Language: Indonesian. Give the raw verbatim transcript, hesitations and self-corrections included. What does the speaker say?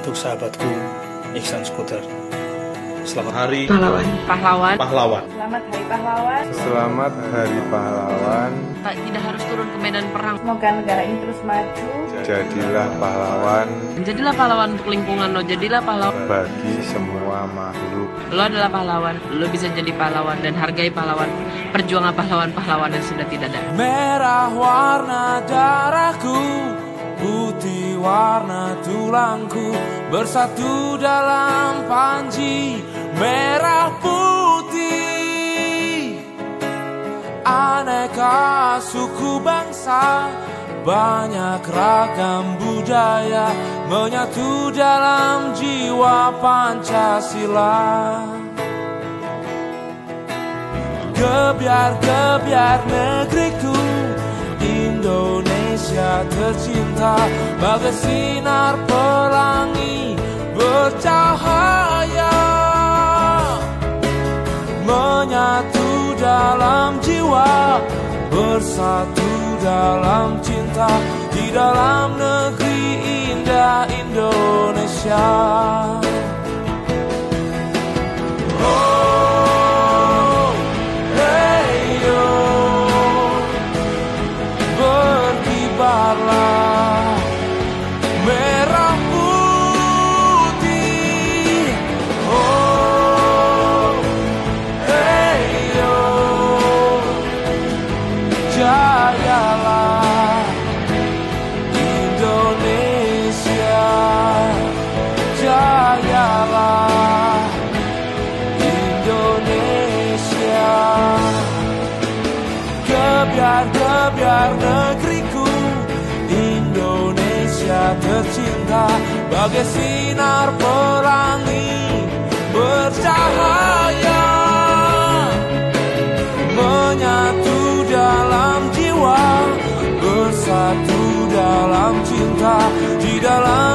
untuk sahabatku Ihsan Skuter. Selamat Hari Pahlawan. Pahlawan. Pahlawan. Selamat Hari Pahlawan. Selamat Hari Pahlawan. Tak tidak harus turun ke medan perang. Semoga negara ini terus maju. Jadilah pahlawan. Jadilah pahlawan untuk lingkungan lo. Jadilah pahlawan bagi semua makhluk. Lo adalah pahlawan. Lo bisa jadi pahlawan dan hargai pahlawan. Perjuangan pahlawan-pahlawan yang sudah tidak ada. Merah warna darahku, putih warna tulangku, bersatu dalam panji merah putih. Aneka suku bangsa, banyak ragam budaya, menyatu dalam jiwa Pancasila. Gebiar-gebiar negeriku, Indonesia tercinta, bagai sinar pelangi bercahaya, menyatu dalam jiwa, bersatu dalam cinta, di dalam negeri indah Indonesia. Oh, hey yo, berkibarlah merah putih. Oh, hey yo, jayalah Indonesia, jayalah Indonesia. Gebiar-gebiar negeriku, Indonesia tercinta, bagai sinar pelangi bercahaya, menyatu dalam jiwa, bersatu dalam cinta, di dalam